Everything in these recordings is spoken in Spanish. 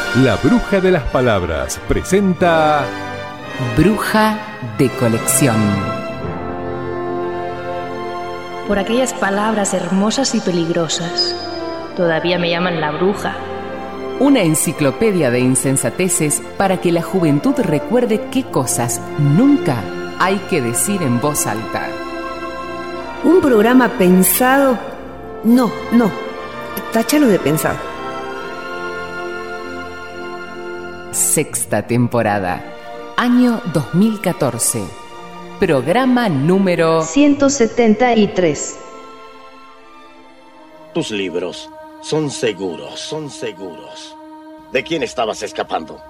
La Bruja de las Palabras presenta Bruja de Colección. Por aquellas palabras hermosas y peligrosas, todavía me llaman la bruja. Una enciclopedia de insensateces para que la juventud recuerde qué cosas nunca hay que decir en voz alta. Un programa pensado... No, táchalo de pensado. Sexta temporada, año 2014. Programa número 173. Tus libros son seguros. ¿De quién estabas escapando?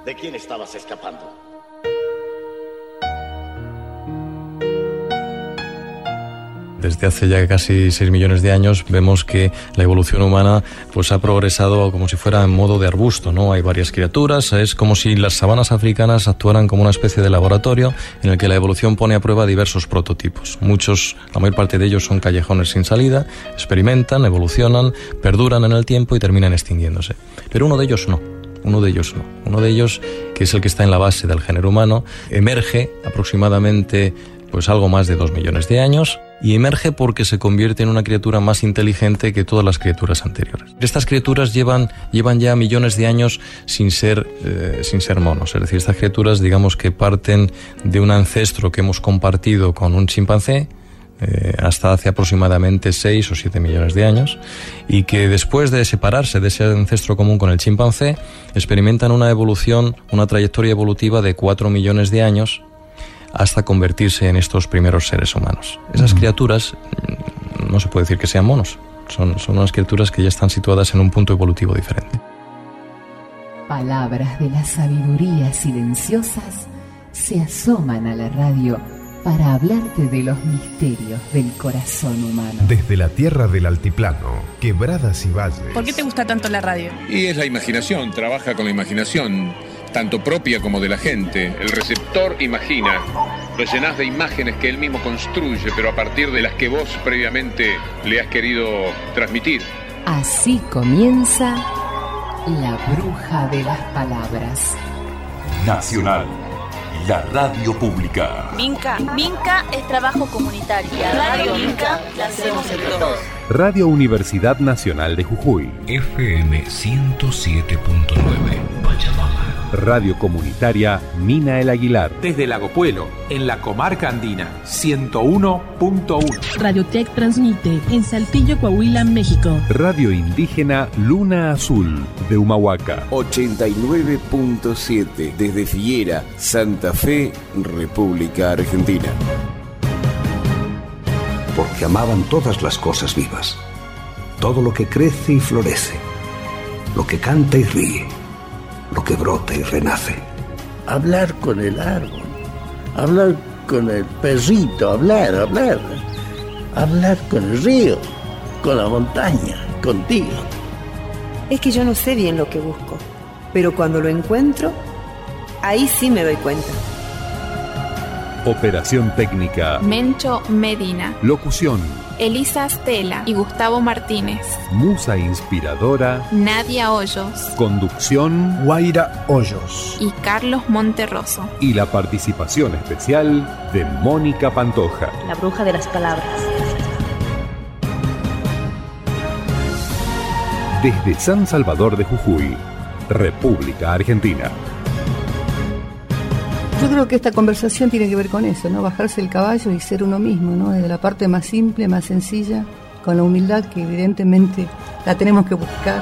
Desde hace ya casi 6 millones de años vemos que la evolución humana pues ha progresado como si fuera en modo de arbusto, ¿no? Hay varias criaturas, es como si las sabanas africanas actuaran como una especie de laboratorio en el que la evolución pone a prueba diversos prototipos. La mayor parte de ellos son callejones sin salida, experimentan, evolucionan, perduran en el tiempo y terminan extinguiéndose. Pero uno de ellos, que es el que está en la base del género humano, emerge aproximadamente pues algo más de 2 millones de años, y emerge porque se convierte en una criatura más inteligente que todas las criaturas anteriores. Estas criaturas llevan ya millones de años sin ser monos, es decir, estas criaturas digamos que parten de un ancestro que hemos compartido con un chimpancé hasta hace aproximadamente 6 o 7 millones de años, y que después de separarse de ese ancestro común con el chimpancé experimentan una trayectoria evolutiva de 4 millones de años hasta convertirse en estos primeros seres humanos. Esas criaturas no se puede decir que sean monos, son unas criaturas que ya están situadas en un punto evolutivo diferente. Palabras de la sabiduría silenciosas se asoman a la radio para hablarte de los misterios del corazón humano. Desde la tierra del altiplano, quebradas y valles. ¿Por qué te gusta tanto la radio? Y es la imaginación, trabaja con la imaginación, tanto propia como de la gente. El receptor imagina, lo llenás de imágenes que él mismo construye, pero a partir de las que vos previamente le has querido transmitir. Así comienza La Bruja de las Palabras. Nacional, la radio pública. Minca es trabajo comunitario. La radio Minca la hacemos entre todos. Radio Universidad Nacional de Jujuy. FM 107.9, Pachamama. Radio Comunitaria Mina El Aguilar. Desde Lago Puelo, en la comarca andina, 101.1. Radiotech transmite en Saltillo, Coahuila, México. Radio Indígena Luna Azul, de Humahuaca. 89.7, desde Figuera, Santa Fe, República Argentina. Porque amaban todas las cosas vivas, todo lo que crece y florece, lo que canta y ríe, lo que brota y renace. Hablar con el árbol, hablar con el perrito, hablar con el río, con la montaña, contigo. Es que yo no sé bien lo que busco, pero cuando lo encuentro, ahí sí me doy cuenta. Operación técnica Mencho Medina. Locución Elisa Stella y Gustavo Martínez. Musa inspiradora Nadia Hoyos. Conducción Guaira Hoyos y Carlos Monterroso. Y la participación especial de Mónica Pantoja. La Bruja de las Palabras. Desde San Salvador de Jujuy, República Argentina. Yo creo que esta conversación tiene que ver con eso, ¿no? Bajarse el caballo y ser uno mismo, ¿no? Desde la parte más simple, más sencilla, con la humildad que evidentemente la tenemos que buscar.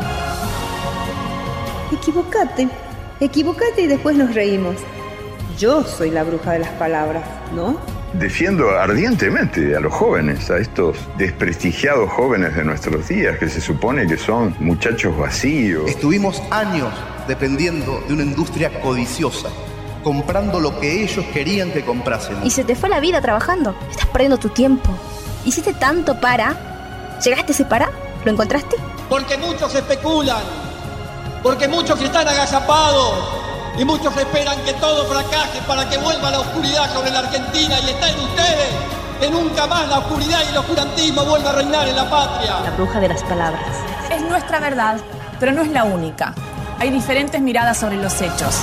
Equivocate y después nos reímos. Yo soy la bruja de las palabras, ¿no? Defiendo ardientemente a los jóvenes, a estos desprestigiados jóvenes de nuestros días que se supone que son muchachos vacíos. Estuvimos años dependiendo de una industria codiciosa, comprando lo que ellos querían que comprásemos. Y se te fue la vida trabajando. Estás perdiendo tu tiempo. Hiciste tanto para... ¿Llegaste a ese para? ¿Lo encontraste? Porque muchos especulan. Porque muchos están agazapados. Y muchos esperan que todo fracase para que vuelva la oscuridad sobre la Argentina. Y está en ustedes que nunca más la oscuridad y el oscurantismo vuelva a reinar en la patria. La Bruja de las Palabras. Es nuestra verdad, pero no es la única. Hay diferentes miradas sobre los hechos.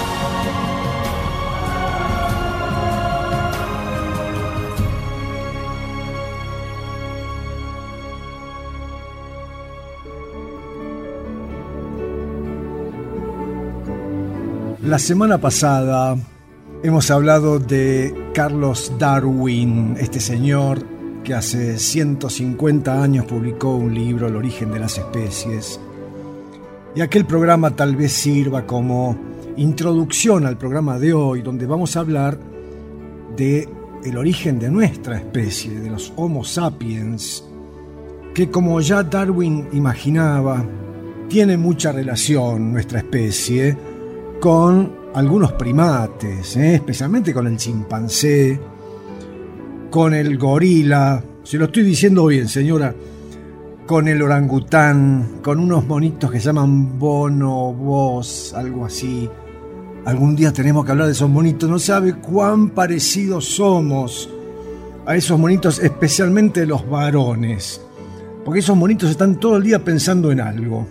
La semana pasada hemos hablado de Carlos Darwin, este señor que hace 150 años publicó un libro, El origen de las especies. Y aquel programa tal vez sirva como introducción al programa de hoy, donde vamos a hablar de el origen de nuestra especie, de los Homo sapiens, que como ya Darwin imaginaba, tiene mucha relación nuestra especie con algunos primates, especialmente con el chimpancé, con el gorila, se lo estoy diciendo bien, señora, con el orangután, con unos monitos que se llaman bonobos, algo así. Algún día tenemos que hablar de esos monitos. No sabe cuán parecidos somos a esos monitos, especialmente los varones, porque esos monitos están todo el día pensando en algo.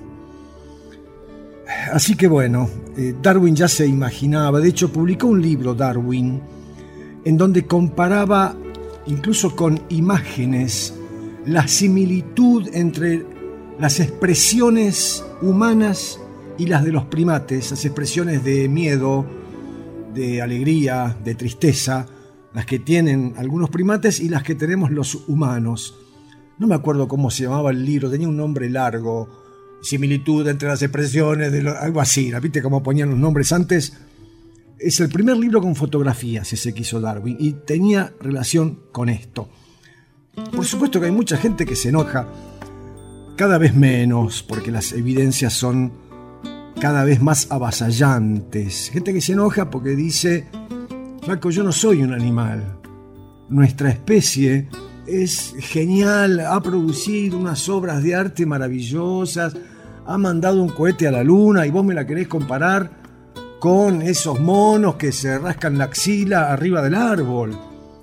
Así que bueno, Darwin ya se imaginaba, de hecho publicó un libro Darwin en donde comparaba incluso con imágenes la similitud entre las expresiones humanas y las de los primates, las expresiones de miedo, de alegría, de tristeza, las que tienen algunos primates y las que tenemos los humanos. No me acuerdo cómo se llamaba el libro, tenía un nombre largo, similitud entre las expresiones, algo así, ¿viste cómo ponían los nombres antes? Es el primer libro con fotografías, ese que hizo Darwin, y tenía relación con esto. Por supuesto que hay mucha gente que se enoja, cada vez menos, porque las evidencias son cada vez más avasallantes. Gente que se enoja porque dice, flaco, yo no soy un animal. Nuestra especie es genial, ha producido unas obras de arte maravillosas, ha mandado un cohete a la luna y vos me la querés comparar con esos monos que se rascan la axila arriba del árbol.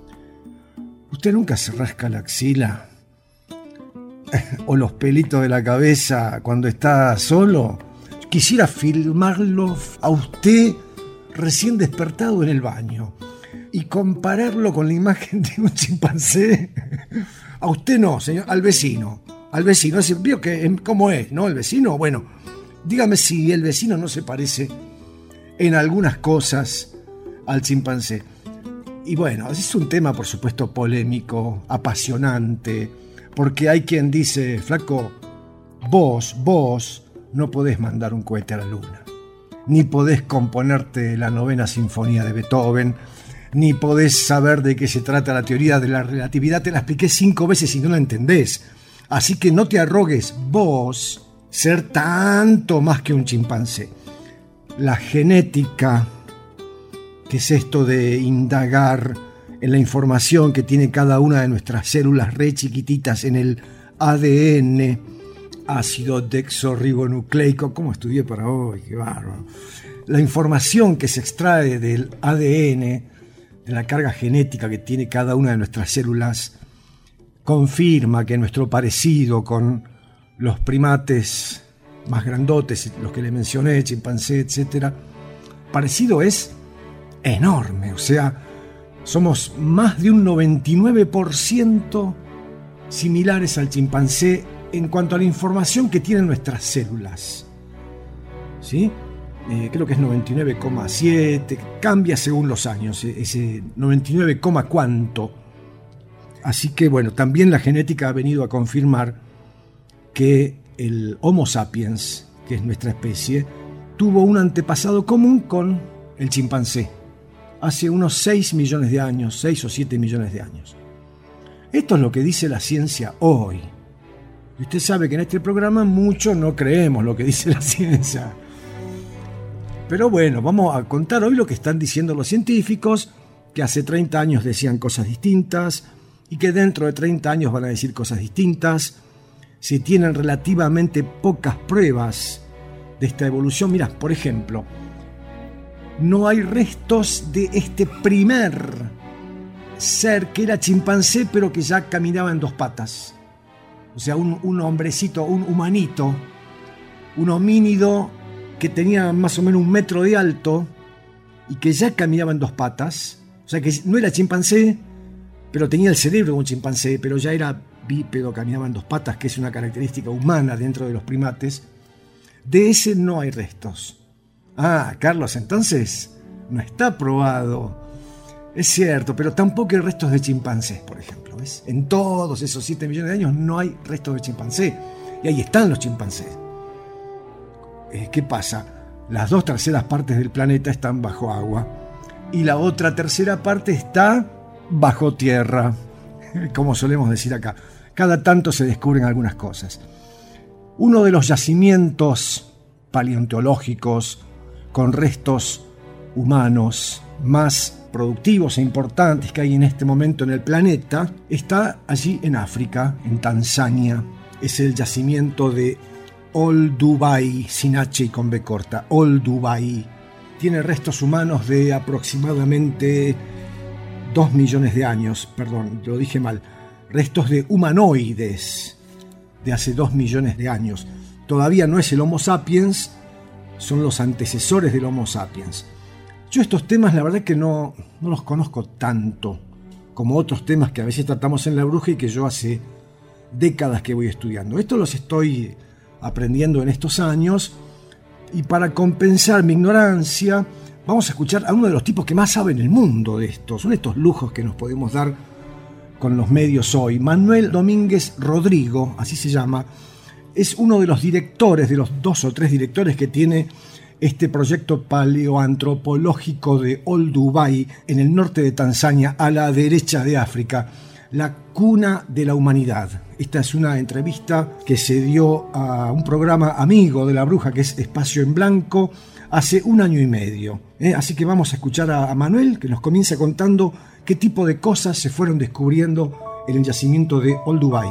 ¿Usted nunca se rasca la axila? ¿O los pelitos de la cabeza cuando está solo? Quisiera filmarlo a usted recién despertado en el baño y compararlo con la imagen de un chimpancé. A usted no, señor, al vecino. Al vecino, vio que cómo es, ¿no? El vecino, bueno, dígame si el vecino no se parece en algunas cosas al chimpancé. Y bueno, es un tema, por supuesto, polémico, apasionante, porque hay quien dice, flaco, vos no podés mandar un cohete a la luna, ni podés componerte la 9ª sinfonía de Beethoven, ni podés saber de qué se trata la teoría de la relatividad. Te la expliqué 5 veces y no la entendés. Así que no te arrogues vos ser tanto más que un chimpancé. La genética, que es esto de indagar en la información que tiene cada una de nuestras células re chiquititas en el ADN, ácido desoxirribonucleico, ¿cómo estudié para hoy? ¡Qué bárbaro! La información que se extrae del ADN, de la carga genética que tiene cada una de nuestras células, confirma que nuestro parecido con los primates más grandotes, los que le mencioné, chimpancé, etc., parecido es enorme. O sea, somos más de un 99% similares al chimpancé en cuanto a la información que tienen nuestras células. ¿Sí? Creo que es 99,7, cambia según los años, ese 99, cuánto. Así que bueno, también la genética ha venido a confirmar que el Homo sapiens, que es nuestra especie, tuvo un antepasado común con el chimpancé, hace unos 6 millones de años, 6 o 7 millones de años. Esto es lo que dice la ciencia hoy. Y usted sabe que en este programa mucho no creemos lo que dice la ciencia. Pero bueno, vamos a contar hoy lo que están diciendo los científicos, que hace 30 años decían cosas distintas y que dentro de 30 años van a decir cosas distintas. Se tienen relativamente pocas pruebas de esta evolución. Mirá, por ejemplo, no hay restos de este primer ser que era chimpancé pero que ya caminaba en 2 patas. O sea, un hombrecito, un humanito, un homínido que tenía más o menos 1 metro de alto y que ya caminaba en 2 patas. O sea que no era chimpancé, pero tenía el cerebro de un chimpancé, pero ya era bípedo, caminaba en 2 patas, que es una característica humana dentro de los primates. De ese no hay restos. Ah, Carlos, entonces no está probado. Es cierto, pero tampoco hay restos de chimpancés, por ejemplo. ¿Ves? En todos esos 7 millones de años no hay restos de chimpancé. Y ahí están los chimpancés. ¿Qué pasa? Las 2/3 partes del planeta están bajo agua y la otra 1/3 parte está bajo tierra, como solemos decir acá. Cada tanto se descubren algunas cosas. Uno de los yacimientos paleontológicos con restos humanos más productivos e importantes que hay en este momento en el planeta está allí en África, en Tanzania. Es el yacimiento de Olduvai, sin H y con B corta. Olduvai tiene restos humanos de aproximadamente 2 millones de años. Perdón, lo dije mal. Restos de humanoides de hace 2 millones de años. Todavía no es el Homo sapiens, son los antecesores del Homo sapiens. Yo estos temas la verdad que no los conozco tanto como otros temas que a veces tratamos en La Bruja y que yo hace décadas que voy estudiando. Estos los estoy aprendiendo en estos años, y para compensar mi ignorancia vamos a escuchar a uno de los tipos que más sabe en el mundo de esto. Son estos lujos que nos podemos dar con los medios hoy. Manuel Domínguez Rodrigo, así se llama, es uno de los directores, de los 2 o 3 directores que tiene este proyecto paleoantropológico de Olduvai en el norte de Tanzania, a la derecha de África, la cuna de la humanidad. Esta es una entrevista que se dio a un programa amigo de La Bruja, que es Espacio en Blanco, hace 1 año y medio. Así que vamos a escuchar a Manuel, que nos comienza contando qué tipo de cosas se fueron descubriendo en el yacimiento de Olduvai.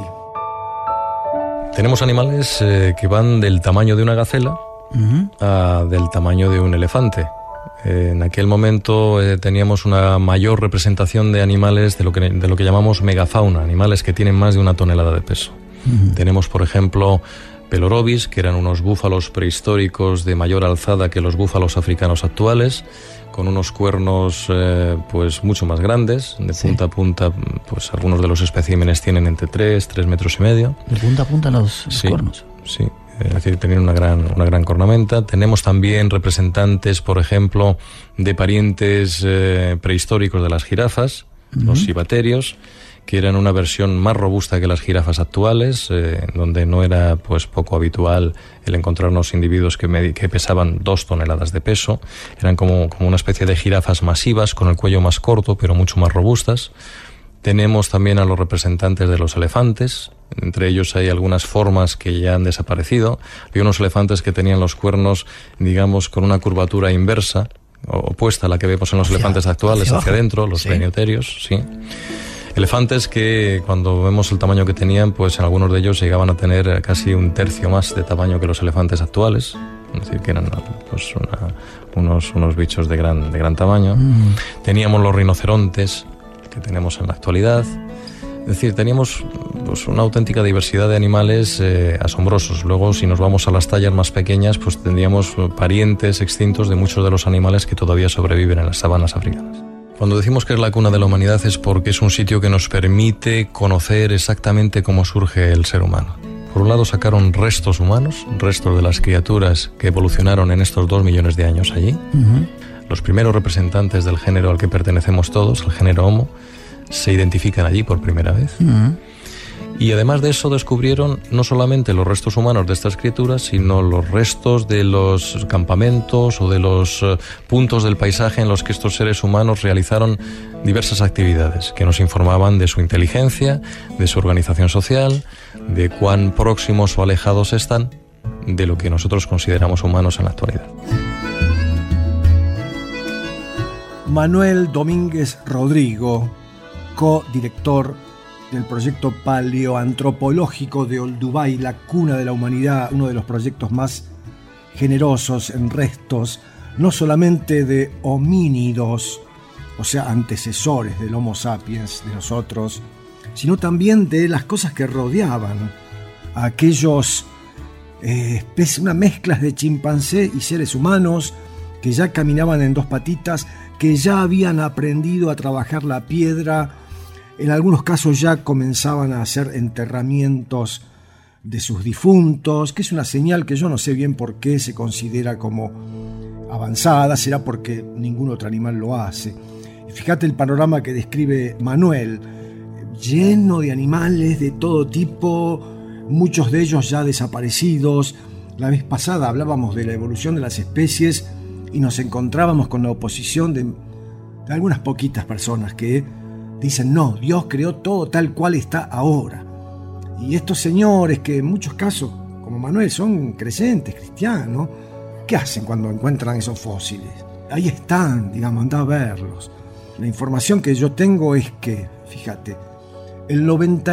Tenemos animales que van del tamaño de una gacela a del tamaño de un elefante. En aquel momento teníamos una mayor representación de animales de lo que llamamos megafauna, animales que tienen más de 1 tonelada de peso. Tenemos, por ejemplo, pelorobis, que eran unos búfalos prehistóricos de mayor alzada que los búfalos africanos actuales, con unos cuernos pues mucho más grandes, de punta a punta. Pues algunos de los especímenes tienen entre 3 metros y medio. De punta a punta los cuernos. Sí. Es decir, tenían una gran cornamenta. Tenemos también representantes, por ejemplo, de parientes prehistóricos de las jirafas, los cibaterios, que eran una versión más robusta que las jirafas actuales, donde no era pues poco habitual el encontrarnos individuos que pesaban 2 toneladas de peso. Eran como una especie de jirafas masivas, con el cuello más corto, pero mucho más robustas. Tenemos también a los representantes de los elefantes. Entre ellos hay algunas formas que ya han desaparecido. Había unos elefantes que tenían los cuernos, digamos, con una curvatura inversa, opuesta a la que vemos en los elefantes actuales, hacia adentro, los venioterios, sí. Elefantes que, cuando vemos el tamaño que tenían, pues en algunos de ellos llegaban a tener casi 1/3 más de tamaño que los elefantes actuales. Es decir, que eran pues unos bichos de gran tamaño. Teníamos los rinocerontes, que tenemos en la actualidad. Es decir, teníamos pues una auténtica diversidad de animales asombrosos. Luego, si nos vamos a las tallas más pequeñas, pues tendríamos parientes extintos de muchos de los animales que todavía sobreviven en las sabanas africanas. Cuando decimos que es la cuna de la humanidad es porque es un sitio que nos permite conocer exactamente cómo surge el ser humano. Por un lado sacaron restos humanos, restos de las criaturas que evolucionaron en estos 2 millones de años allí. Los primeros representantes del género al que pertenecemos todos, el género Homo, se identifican allí por primera vez. Y además de eso descubrieron no solamente los restos humanos de estas criaturas, sino los restos de los campamentos o de los puntos del paisaje en los que estos seres humanos realizaron diversas actividades que nos informaban de su inteligencia, de su organización social, de cuán próximos o alejados están de lo que nosotros consideramos humanos en la actualidad. Manuel Domínguez Rodrigo, co-director del proyecto paleoantropológico de Olduvai, la cuna de la humanidad, uno de los proyectos más generosos en restos, no solamente de homínidos, o sea, antecesores del Homo sapiens, de nosotros, sino también de las cosas que rodeaban a aquellos una mezcla de chimpancé y seres humanos que ya caminaban en dos patitas, que ya habían aprendido a trabajar la piedra. En algunos casos ya comenzaban a hacer enterramientos de sus difuntos, que es una señal que yo no sé bien por qué se considera como avanzada, será porque ningún otro animal lo hace. Y fíjate el panorama que describe Manuel, lleno de animales de todo tipo, muchos de ellos ya desaparecidos. La vez pasada hablábamos de la evolución de las especies y nos encontrábamos con la oposición de algunas poquitas personas que dicen, no, Dios creó todo tal cual está ahora. Y estos señores que en muchos casos, como Manuel, son creyentes, cristianos, ¿qué hacen cuando encuentran esos fósiles? Ahí están, digamos, anda a verlos. La información que yo tengo es que, fíjate, el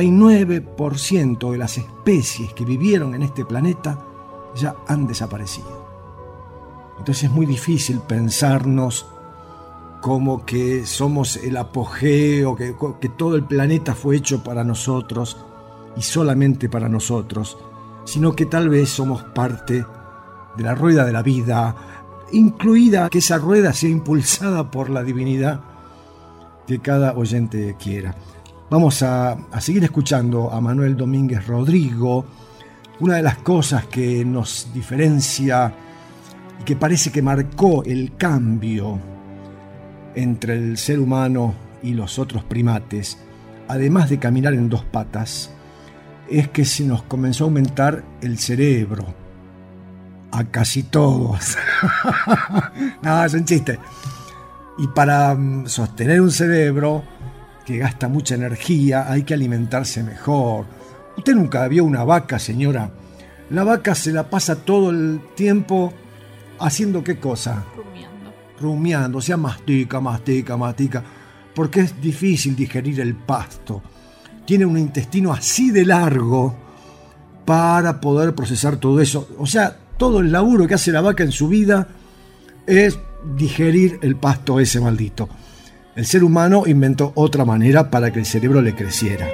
99% de las especies que vivieron en este planeta ya han desaparecido. Entonces es muy difícil pensarnos como que somos el apogeo, que todo el planeta fue hecho para nosotros y solamente para nosotros, sino que tal vez somos parte de la rueda de la vida, incluida que esa rueda sea impulsada por la divinidad que cada oyente quiera. Vamos a seguir escuchando a Manuel Domínguez Rodrigo. Una de las cosas que nos diferencia y que parece que marcó el cambio entre el ser humano y los otros primates, además de caminar en dos patas, es que se nos comenzó a aumentar el cerebro. A casi todos. No, es un chiste. Y para sostener un cerebro que gasta mucha energía, hay que alimentarse mejor. Usted nunca vio una vaca, señora. La vaca se la pasa todo el tiempo haciendo ¿qué cosa? Rumiando, o sea, mastica, porque es difícil digerir el pasto. Tiene un intestino así de largo para poder procesar todo eso. O sea, todo el laburo que hace la vaca en su vida es digerir el pasto ese maldito. El ser humano inventó otra manera para que el cerebro le creciera.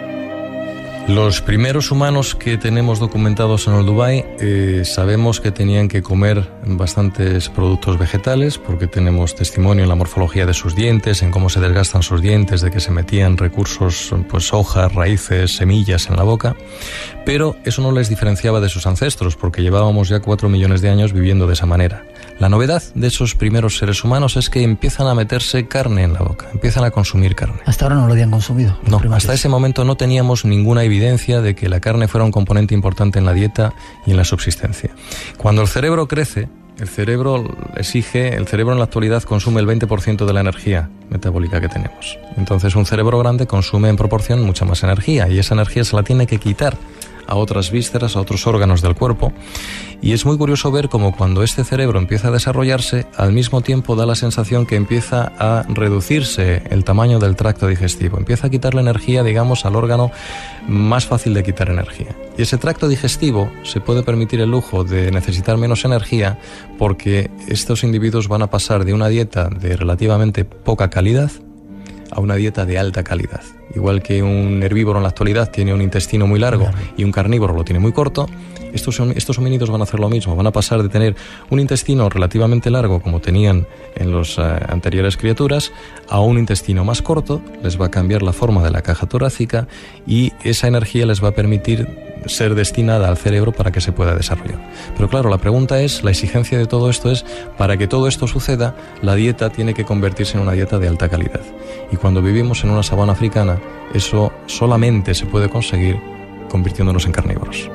Los primeros humanos que tenemos documentados en Olduvai sabemos que tenían que comer bastantes productos vegetales porque tenemos testimonio en la morfología de sus dientes, en cómo se desgastan sus dientes, de que se metían recursos, pues hojas, raíces, semillas en la boca, pero eso no les diferenciaba de sus ancestros porque llevábamos ya 4 millones de años viviendo de esa manera. La novedad de esos primeros seres humanos es que empiezan a meterse carne en la boca, empiezan a consumir carne. Hasta ahora no lo habían consumido. No, hasta ese momento no teníamos ninguna evidencia de que la carne fuera un componente importante en la dieta y en la subsistencia. Cuando el cerebro crece, el cerebro en la actualidad consume el 20% de la energía metabólica que tenemos. Entonces un cerebro grande consume en proporción mucha más energía y esa energía se la tiene que quitar a otras vísceras, a otros órganos del cuerpo. Y es muy curioso ver cómo cuando este cerebro empieza a desarrollarse, al mismo tiempo da la sensación que empieza a reducirse el tamaño del tracto digestivo. Empieza a quitarle energía, digamos, al órgano más fácil de quitar energía. Y ese tracto digestivo se puede permitir el lujo de necesitar menos energía porque estos individuos van a pasar de una dieta de relativamente poca calidad a una dieta de alta calidad. Igual que un herbívoro en la actualidad tiene un intestino muy largo y un carnívoro lo tiene muy corto, estos homínidos van a hacer lo mismo, van a pasar de tener un intestino relativamente largo como tenían en las anteriores criaturas a un intestino más corto, les va a cambiar la forma de la caja torácica y esa energía les va a permitir ser destinada al cerebro para que se pueda desarrollar. Pero claro, la pregunta es, la exigencia de todo esto es, para que todo esto suceda, la dieta tiene que convertirse en una dieta de alta calidad. Y cuando vivimos en una sabana africana, eso solamente se puede conseguir convirtiéndonos en carnívoros.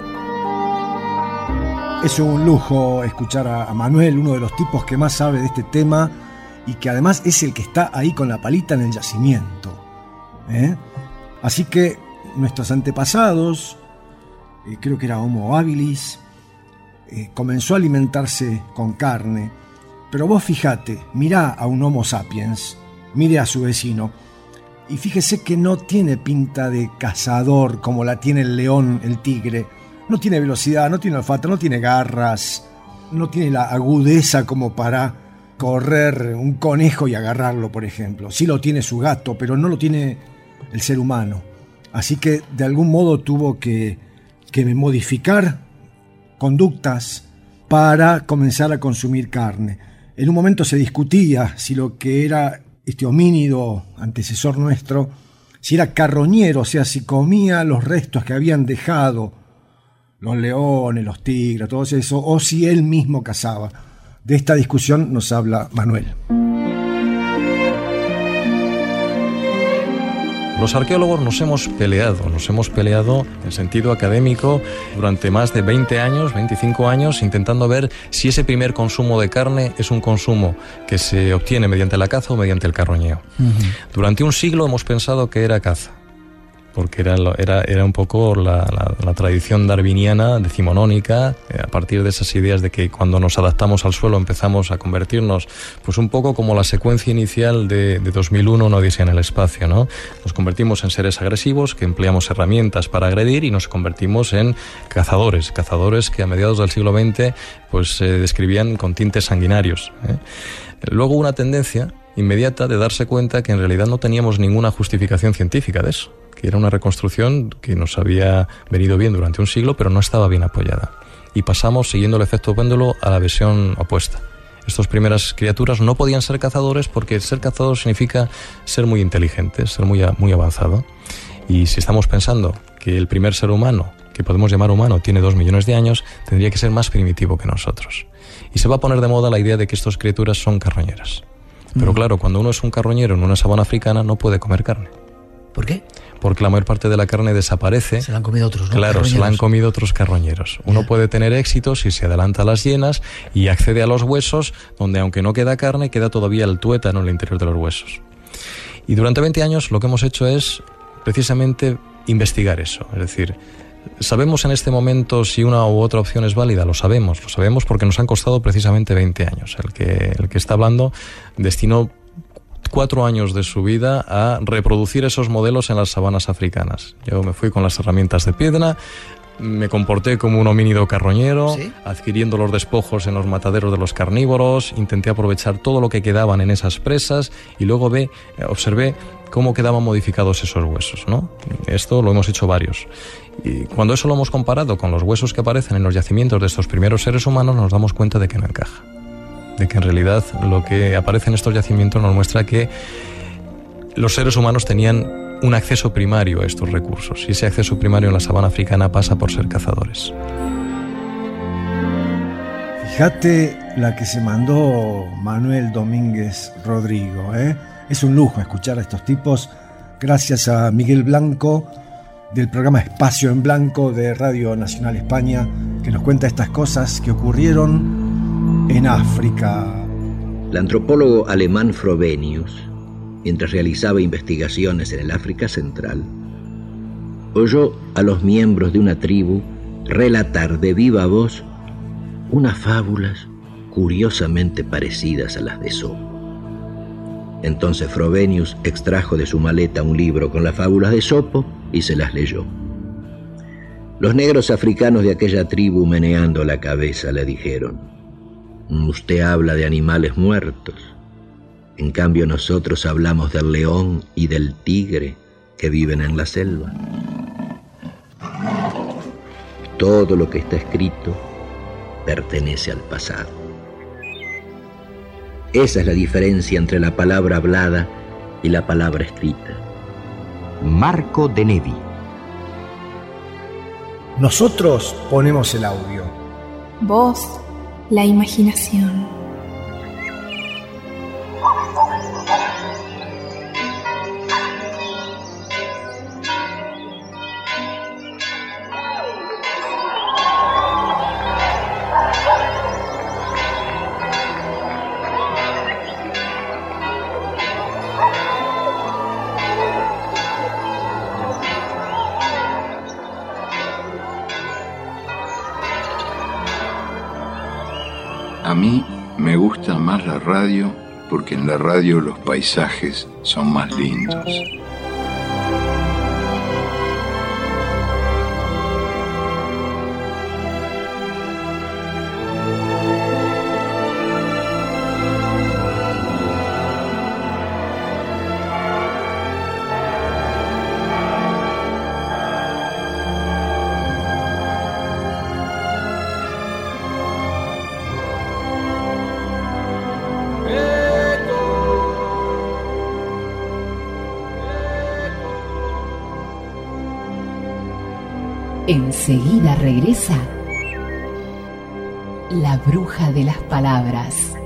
Es un lujo escuchar a Manuel, uno de los tipos que más sabe de este tema y que además es el que está ahí con la palita en el yacimiento. Así que nuestros antepasados, creo que era Homo habilis, comenzó a alimentarse con carne. Pero vos fíjate, mirá a un Homo sapiens, mire a su vecino, y fíjese que no tiene pinta de cazador como la tiene el león, el tigre. No tiene velocidad, no tiene olfato, no tiene garras, no tiene la agudeza como para correr un conejo y agarrarlo, por ejemplo. Sí lo tiene su gato, pero no lo tiene el ser humano. Así que de algún modo tuvo que modificar conductas para comenzar a consumir carne. En un momento se discutía si lo que era este homínido antecesor nuestro, si era carroñero, o sea, si comía los restos que habían dejado los leones, los tigres, todo eso, o si él mismo cazaba. De esta discusión nos habla Manuel. Los arqueólogos nos hemos peleado en sentido académico durante más de 20 años, 25 años, intentando ver si ese primer consumo de carne es un consumo que se obtiene mediante la caza o mediante el carroñeo. Durante un siglo hemos pensado que era caza, porque era un poco la tradición darwiniana, decimonónica, a partir de esas ideas de que cuando nos adaptamos al suelo empezamos a convertirnos, pues un poco como la secuencia inicial de 2001, una odisea en el espacio, ¿no? Nos convertimos en seres agresivos, que empleamos herramientas para agredir y nos convertimos en cazadores que a mediados del siglo XX pues se describían con tintes sanguinarios, ¿eh? Luego hubo una tendencia inmediata de darse cuenta que en realidad no teníamos ninguna justificación científica de eso, que era una reconstrucción que nos había venido bien durante un siglo, pero no estaba bien apoyada. Y pasamos, siguiendo el efecto péndulo, a la versión opuesta. Estas primeras criaturas no podían ser cazadores porque ser cazador significa ser muy inteligente, ser muy avanzado. Y si estamos pensando que el primer ser humano, que podemos llamar humano, tiene 2 millones de años, tendría que ser más primitivo que nosotros. Y se va a poner de moda la idea de que estas criaturas son carroñeras. Pero claro, cuando uno es un carroñero en una sabana africana no puede comer carne. ¿Por qué? Porque la mayor parte de la carne desaparece. Se la han comido otros, ¿no? Claro, se la han comido otros carroñeros. Uno puede tener éxito si se adelanta a las hienas y accede a los huesos, donde aunque no queda carne, queda todavía el tuétano en el interior de los huesos. Y durante 20 años lo que hemos hecho es precisamente investigar eso. Es decir, ¿sabemos en este momento si una u otra opción es válida? Lo sabemos porque nos han costado precisamente 20 años. El que está hablando destinó 4 años de su vida a reproducir esos modelos en las sabanas africanas. Yo me fui con las herramientas de piedra, me comporté como un homínido carroñero, ¿sí?, adquiriendo los despojos en los mataderos de los carnívoros, intenté aprovechar todo lo que quedaban en esas presas y luego observé cómo quedaban modificados esos huesos, ¿no? Esto lo hemos hecho varios. Y cuando eso lo hemos comparado con los huesos que aparecen en los yacimientos de estos primeros seres humanos, nos damos cuenta de que no encaja. De que en realidad lo que aparece en estos yacimientos nos muestra que los seres humanos tenían un acceso primario a estos recursos, y ese acceso primario en la sabana africana pasa por ser cazadores. Fíjate la que se mandó Manuel Domínguez Rodrigo, ¿eh? Es un lujo escuchar a estos tipos, gracias a Miguel Blanco del programa Espacio en Blanco de Radio Nacional España, que nos cuenta estas cosas que ocurrieron en África. El antropólogo alemán Frobenius, mientras realizaba investigaciones en el África Central, oyó a los miembros de una tribu relatar de viva voz unas fábulas curiosamente parecidas a las de Sopo. Entonces Frobenius extrajo de su maleta un libro con las fábulas de Sopo y se las leyó. Los negros africanos de aquella tribu, meneando la cabeza, le dijeron: «Usted habla de animales muertos. En cambio nosotros hablamos del león y del tigre que viven en la selva. Todo lo que está escrito pertenece al pasado». Esa es la diferencia entre la palabra hablada y la palabra escrita. Marco de Nevi. Nosotros ponemos el audio. Vos, la imaginación. A mí me gusta más la radio porque en la radio los paisajes son más lindos. Enseguida regresa La Bruja de las Palabras.